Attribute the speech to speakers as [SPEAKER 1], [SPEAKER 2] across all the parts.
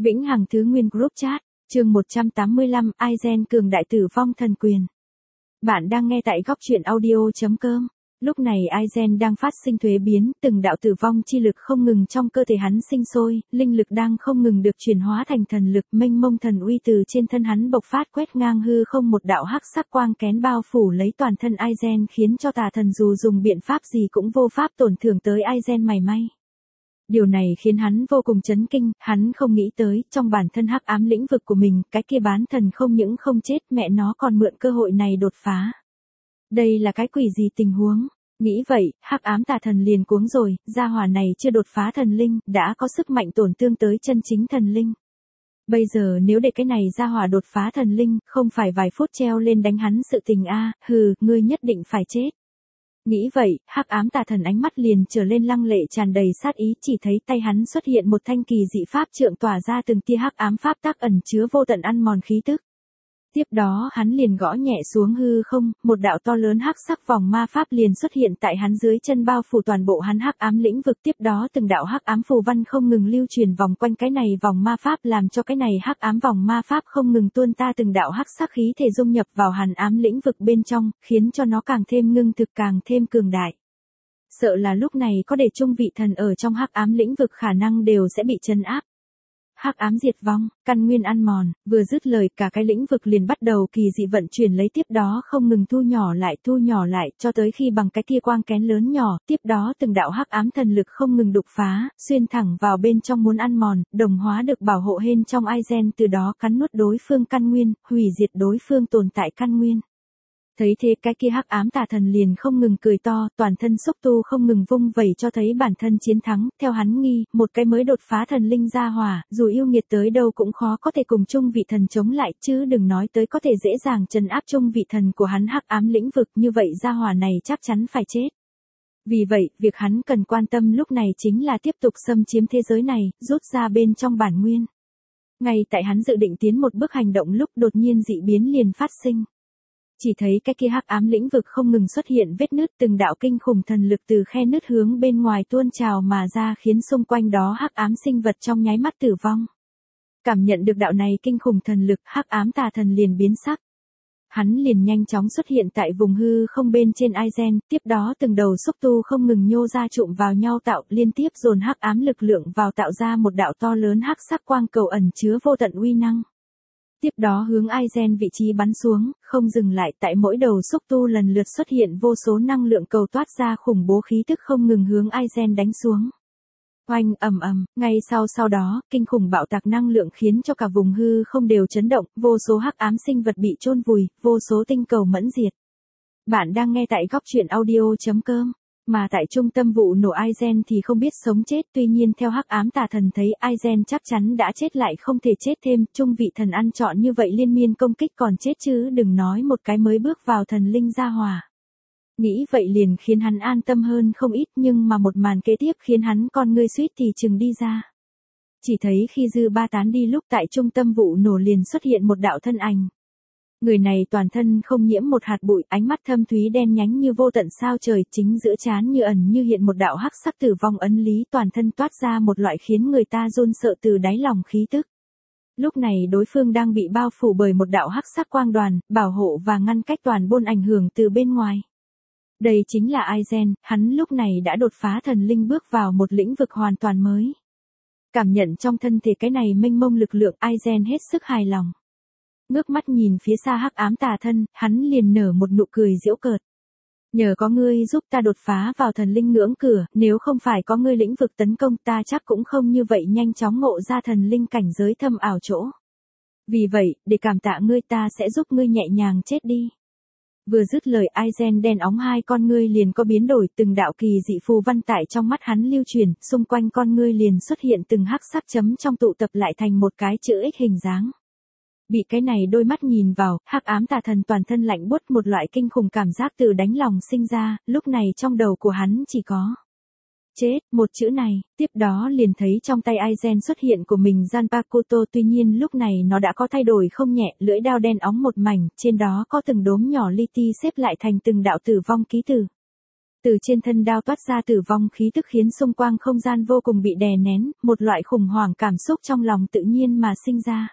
[SPEAKER 1] Vĩnh Hằng Thứ Nguyên Group Chat, chương 185, Aizen cường đại tử vong thần quyền. Bạn đang nghe tại góc truyện audio.com. Lúc này Aizen đang phát sinh thuế biến, từng đạo tử vong chi lực không ngừng trong cơ thể hắn sinh sôi, linh lực đang không ngừng được chuyển hóa thành thần lực, mênh mông thần uy từ trên thân hắn bộc phát quét ngang hư không, một đạo hắc sắc quang kén bao phủ lấy toàn thân Aizen, khiến cho tà thần dù dùng biện pháp gì cũng vô pháp tổn thương tới Aizen mảy may. Điều này khiến hắn vô cùng chấn kinh, hắn không nghĩ tới, trong bản thân hắc ám lĩnh vực của mình, cái kia bán thần không những không chết, mẹ nó còn mượn cơ hội này đột phá. Đây là cái quỷ gì tình huống? Nghĩ vậy, hắc ám tà thần liền cuống rồi, gia hỏa này chưa đột phá thần linh, đã có sức mạnh tổn thương tới chân chính thần linh. Bây giờ nếu để cái này gia hỏa đột phá thần linh, không phải vài phút treo lên đánh hắn sự tình a, hừ, ngươi nhất định phải chết. Nghĩ vậy, hắc ám tà thần ánh mắt liền trở lên lăng lệ tràn đầy sát ý, chỉ thấy tay hắn xuất hiện một thanh kỳ dị pháp trượng tỏa ra từng tia hắc ám pháp tắc ẩn chứa vô tận ăn mòn khí tức. Tiếp đó hắn liền gõ nhẹ xuống hư không, một đạo to lớn hắc sắc vòng ma pháp liền xuất hiện tại hắn dưới chân bao phủ toàn bộ hắn hắc ám lĩnh vực, tiếp đó từng đạo hắc ám phù văn không ngừng lưu truyền vòng quanh cái này vòng ma pháp, làm cho cái này hắc ám vòng ma pháp không ngừng tuôn ta từng đạo hắc sắc khí thể dung nhập vào hàn ám lĩnh vực bên trong, khiến cho nó càng thêm ngưng thực, càng thêm cường đại. Sợ là lúc này có để chung vị thần ở trong hắc ám lĩnh vực khả năng đều sẽ bị trấn áp. Hắc ám diệt vong, căn nguyên ăn mòn, vừa dứt lời cả cái lĩnh vực liền bắt đầu kỳ dị vận chuyển lấy, tiếp đó không ngừng thu nhỏ lại, cho tới khi bằng cái kia quang kén lớn nhỏ, tiếp đó từng đạo hắc ám thần lực không ngừng đục phá, xuyên thẳng vào bên trong muốn ăn mòn, đồng hóa được bảo hộ hên trong Aizen, từ đó cắn nuốt đối phương căn nguyên, hủy diệt đối phương tồn tại căn nguyên. Thấy thế cái kia hắc ám tà thần liền không ngừng cười to, toàn thân xúc tu không ngừng vung vẩy cho thấy bản thân chiến thắng, theo hắn nghi, một cái mới đột phá thần linh gia hỏa, dù yêu nghiệt tới đâu cũng khó có thể cùng chung vị thần chống lại, chứ đừng nói tới có thể dễ dàng trấn áp chung vị thần của hắn hắc ám lĩnh vực, như vậy gia hỏa này chắc chắn phải chết. Vì vậy, việc hắn cần quan tâm lúc này chính là tiếp tục xâm chiếm thế giới này, rút ra bên trong bản nguyên. Ngay tại hắn dự định tiến một bước hành động lúc đột nhiên dị biến liền phát sinh. Chỉ thấy cái kia hắc ám lĩnh vực không ngừng xuất hiện vết nứt, từng đạo kinh khủng thần lực từ khe nứt hướng bên ngoài tuôn trào mà ra, khiến xung quanh đó hắc ám sinh vật trong nháy mắt tử vong. Cảm nhận được đạo này kinh khủng thần lực, hắc ám tà thần liền biến sắc. Hắn liền nhanh chóng xuất hiện tại vùng hư không bên trên Aizen, tiếp đó từng đầu xúc tu không ngừng nhô ra trụm vào nhau tạo liên tiếp dồn hắc ám lực lượng vào, tạo ra một đạo to lớn hắc sắc quang cầu ẩn chứa vô tận uy năng. Tiếp đó hướng Aizen vị trí bắn xuống, không dừng lại, tại mỗi đầu xúc tu lần lượt xuất hiện vô số năng lượng cầu toát ra khủng bố khí tức không ngừng hướng Aizen đánh xuống. Oanh ầm ầm, ngay sau đó, kinh khủng bạo tạc năng lượng khiến cho cả vùng hư không đều chấn động, vô số hắc ám sinh vật bị chôn vùi, vô số tinh cầu mẫn diệt. Bạn đang nghe tại góc truyện audio.com. Mà tại trung tâm vụ nổ Aizen thì không biết sống chết, tuy nhiên theo hắc ám tà thần thấy Aizen chắc chắn đã chết lại không thể chết thêm, trung vị thần ăn trọn như vậy liên miên công kích còn chết chứ đừng nói một cái mới bước vào thần linh gia hỏa. Nghĩ vậy liền khiến hắn an tâm hơn không ít, nhưng mà một màn kế tiếp khiến hắn con ngươi suýt thì chừng đi ra. Chỉ thấy khi dư ba tán đi lúc tại trung tâm vụ nổ liền xuất hiện một đạo thân ảnh. Người này toàn thân không nhiễm một hạt bụi, ánh mắt thâm thúy đen nhánh như vô tận sao trời, chính giữa trán như ẩn như hiện một đạo hắc sắc tử vong ấn lý, toàn thân toát ra một loại khiến người ta run sợ từ đáy lòng khí tức. Lúc này đối phương đang bị bao phủ bởi một đạo hắc sắc quang đoàn, bảo hộ và ngăn cách toàn bộ ảnh hưởng từ bên ngoài. Đây chính là Aizen, hắn lúc này đã đột phá thần linh, bước vào một lĩnh vực hoàn toàn mới. Cảm nhận trong thân thể cái này mênh mông lực lượng, Aizen hết sức hài lòng. Ngước mắt nhìn phía xa hắc ám tà thân, hắn liền nở một nụ cười giễu cợt. Nhờ có ngươi giúp ta đột phá vào thần linh ngưỡng cửa, nếu không phải có ngươi lĩnh vực tấn công ta chắc cũng không như vậy nhanh chóng ngộ ra thần linh cảnh giới thâm ảo chỗ. Vì vậy, để cảm tạ ngươi ta sẽ giúp ngươi nhẹ nhàng chết đi. Vừa dứt lời Aizen đen óng hai con ngươi liền có biến đổi, từng đạo kỳ dị phù văn tại trong mắt hắn lưu truyền, xung quanh con ngươi liền xuất hiện từng hắc sắc chấm trong tụ tập lại thành một cái chữ X hình dáng. Bị cái này đôi mắt nhìn vào, hắc ám tà thần toàn thân lạnh buốt, một loại kinh khủng cảm giác từ đáy lòng sinh ra, lúc này trong đầu của hắn chỉ có chết, một chữ này, tiếp đó liền thấy trong tay Aizen xuất hiện của mình Zanpakuto, tuy nhiên lúc này nó đã có thay đổi không nhẹ, lưỡi đao đen óng một mảnh, trên đó có từng đốm nhỏ li ti xếp lại thành từng đạo tử vong ký tử. Từ trên thân đao toát ra tử vong khí tức khiến xung quanh không gian vô cùng bị đè nén, một loại khủng hoảng cảm xúc trong lòng tự nhiên mà sinh ra.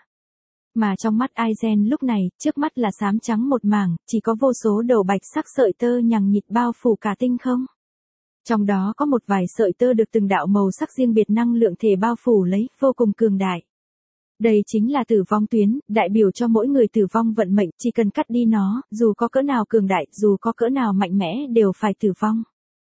[SPEAKER 1] Mà trong mắt Aizen lúc này, trước mắt là xám trắng một mảng, chỉ có vô số đầu bạch sắc sợi tơ nhằng nhịt bao phủ cả tinh không. Trong đó có một vài sợi tơ được từng đạo màu sắc riêng biệt năng lượng thể bao phủ lấy, vô cùng cường đại. Đây chính là tử vong tuyến, đại biểu cho mỗi người tử vong vận mệnh, chỉ cần cắt đi nó, dù có cỡ nào cường đại, dù có cỡ nào mạnh mẽ đều phải tử vong.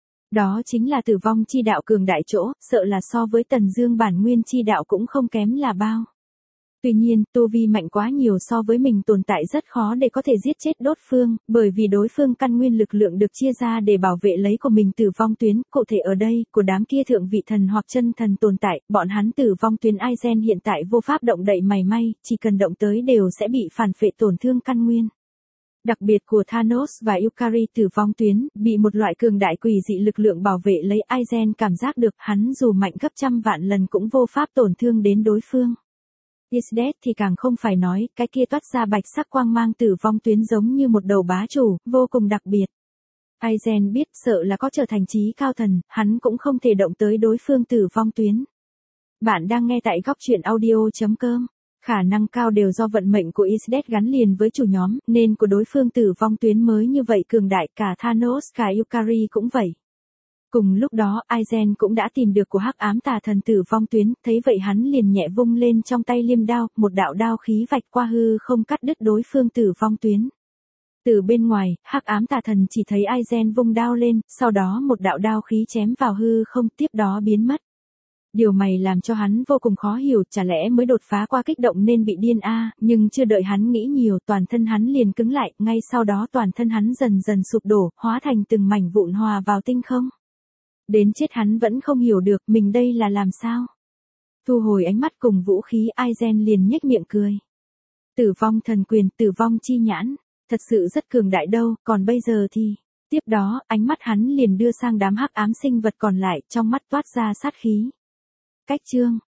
[SPEAKER 1] Đó chính là tử vong chi đạo cường đại chỗ, sợ là so với Tần Dương bản nguyên chi đạo cũng không kém là bao. Tuy nhiên, tu vi mạnh quá nhiều so với mình tồn tại rất khó để có thể giết chết đối phương, bởi vì đối phương căn nguyên lực lượng được chia ra để bảo vệ lấy của mình tử vong tuyến, cụ thể ở đây, của đám kia thượng vị thần hoặc chân thần tồn tại, bọn hắn tử vong tuyến Aizen hiện tại vô pháp động đậy mảy may, chỉ cần động tới đều sẽ bị phản phệ tổn thương căn nguyên. Đặc biệt của Thanos và Yukari tử vong tuyến, bị một loại cường đại quỷ dị lực lượng bảo vệ lấy Aizen cảm giác được hắn dù mạnh gấp trăm vạn lần cũng vô pháp tổn thương đến đối phương. Isdet thì càng không phải nói, cái kia toát ra bạch sắc quang mang tử vong tuyến giống như một đầu bá chủ, vô cùng đặc biệt. Aizen biết sợ là có trở thành trí cao thần, hắn cũng không thể động tới đối phương tử vong tuyến. Bạn đang nghe tại góc truyện audio.com. Khả năng cao đều do vận mệnh của Isdet gắn liền với chủ nhóm, nên của đối phương tử vong tuyến mới như vậy cường đại, cả Thanos cả Yukari cũng vậy. Cùng lúc đó, Aizen cũng đã tìm được của hắc ám tà thần tử vong tuyến, thấy vậy hắn liền nhẹ vung lên trong tay liêm đao, một đạo đao khí vạch qua hư không cắt đứt đối phương tử vong tuyến. Từ bên ngoài, hắc ám tà thần chỉ thấy Aizen vung đao lên, sau đó một đạo đao khí chém vào hư không, tiếp đó biến mất. Điều này làm cho hắn vô cùng khó hiểu, chả lẽ mới đột phá qua kích động nên bị điên nhưng chưa đợi hắn nghĩ nhiều, toàn thân hắn liền cứng lại, ngay sau đó toàn thân hắn dần dần sụp đổ, hóa thành từng mảnh vụn hòa vào tinh không. Đến chết hắn vẫn không hiểu được mình đây là làm sao. Thu hồi ánh mắt cùng vũ khí, Aizen liền nhếch miệng cười. Tử vong thần quyền, tử vong chi nhãn, thật sự rất cường đại đâu, còn bây giờ thì... Tiếp đó, ánh mắt hắn liền đưa sang đám hắc ám sinh vật còn lại, trong mắt toát ra sát khí. Cách chương